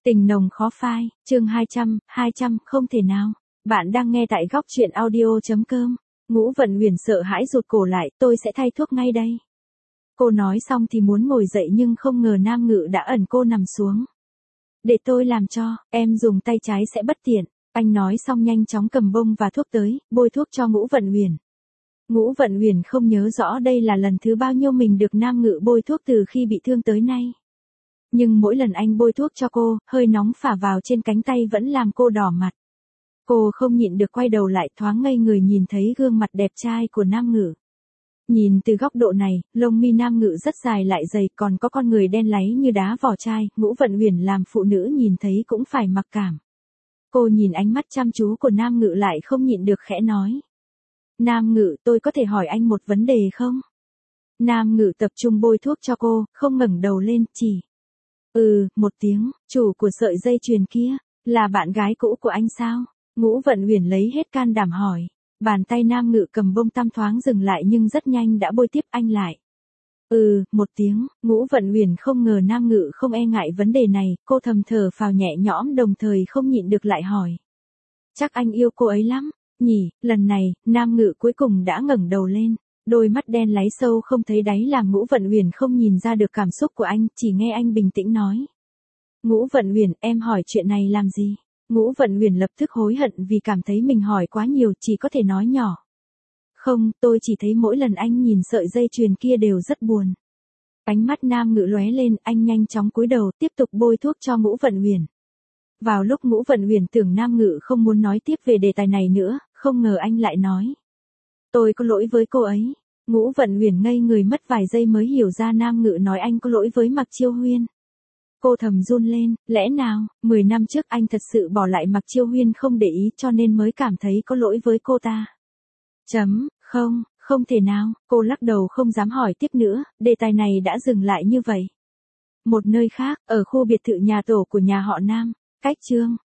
Tình nồng khó phai, chương 200, không thể nào. Bạn đang nghe tại góc truyện audio.com. Ngũ Vận Huyền sợ hãi rụt cổ lại, tôi sẽ thay thuốc ngay đây. Cô nói xong thì muốn ngồi dậy nhưng không ngờ Nam Ngự đã ẩn cô nằm xuống. Để tôi làm cho, em dùng tay trái sẽ bất tiện. Anh nói xong nhanh chóng cầm bông và thuốc tới, bôi thuốc cho Ngũ Vận Huyền. Ngũ Vận Huyền không nhớ rõ đây là lần thứ bao nhiêu mình được Nam Ngự bôi thuốc từ khi bị thương tới nay. Nhưng mỗi lần anh bôi thuốc cho cô, hơi nóng phả vào trên cánh tay vẫn làm cô đỏ mặt. Cô không nhịn được quay đầu lại thoáng ngây người nhìn thấy gương mặt đẹp trai của Nam Ngự. Nhìn từ góc độ này, lông mi Nam Ngự rất dài lại dày còn có con người đen láy như đá vỏ chai, Ngũ Vận Huyền làm phụ nữ nhìn thấy cũng phải mặc cảm. Cô nhìn ánh mắt chăm chú của Nam Ngự lại không nhịn được khẽ nói. Nam Ngự, tôi có thể hỏi anh một vấn đề không? Nam Ngự tập trung bôi thuốc cho cô, không ngẩng đầu lên, chỉ. Một tiếng, chủ của sợi dây chuyền kia, là bạn gái cũ của anh sao? Ngũ Vận Huyền lấy hết can đảm hỏi. Bàn tay Nam Ngự cầm bông tăm thoáng dừng lại nhưng rất nhanh đã bôi tiếp anh lại. Một tiếng, Ngũ Vận Huyền không ngờ Nam Ngự không e ngại vấn đề này, cô thầm thở phào nhẹ nhõm đồng thời không nhịn được lại hỏi. Chắc anh yêu cô ấy lắm, nhỉ? Lần này, Nam Ngự cuối cùng đã ngẩng đầu lên. Đôi mắt đen láy sâu không thấy đáy làm Ngũ Vận Huyền không nhìn ra được cảm xúc của anh, chỉ nghe anh bình tĩnh nói. Ngũ Vận Huyền, em hỏi chuyện này làm gì? Ngũ Vận Huyền lập tức hối hận vì cảm thấy mình hỏi quá nhiều, chỉ có thể nói nhỏ. Không, tôi chỉ thấy mỗi lần anh nhìn sợi dây chuyền kia đều rất buồn. Ánh mắt Nam Ngự lóe lên, anh nhanh chóng cúi đầu tiếp tục bôi thuốc cho Ngũ Vận Huyền. Vào lúc Ngũ Vận Huyền tưởng Nam Ngự không muốn nói tiếp về đề tài này nữa, không ngờ anh lại nói. Tôi có lỗi với cô ấy. Ngũ Vận Huyền ngây người mất vài giây mới hiểu ra Nam Ngự nói anh có lỗi với Mạc Chiêu Huyên. Cô thầm run lên, lẽ nào, 10 năm trước anh thật sự bỏ lại Mạc Chiêu Huyên không để ý cho nên mới cảm thấy có lỗi với cô ta. Không thể nào, cô lắc đầu không dám hỏi tiếp nữa, đề tài này đã dừng lại như vậy. Một nơi khác, ở khu biệt thự nhà tổ của nhà họ Nam, cách Trương.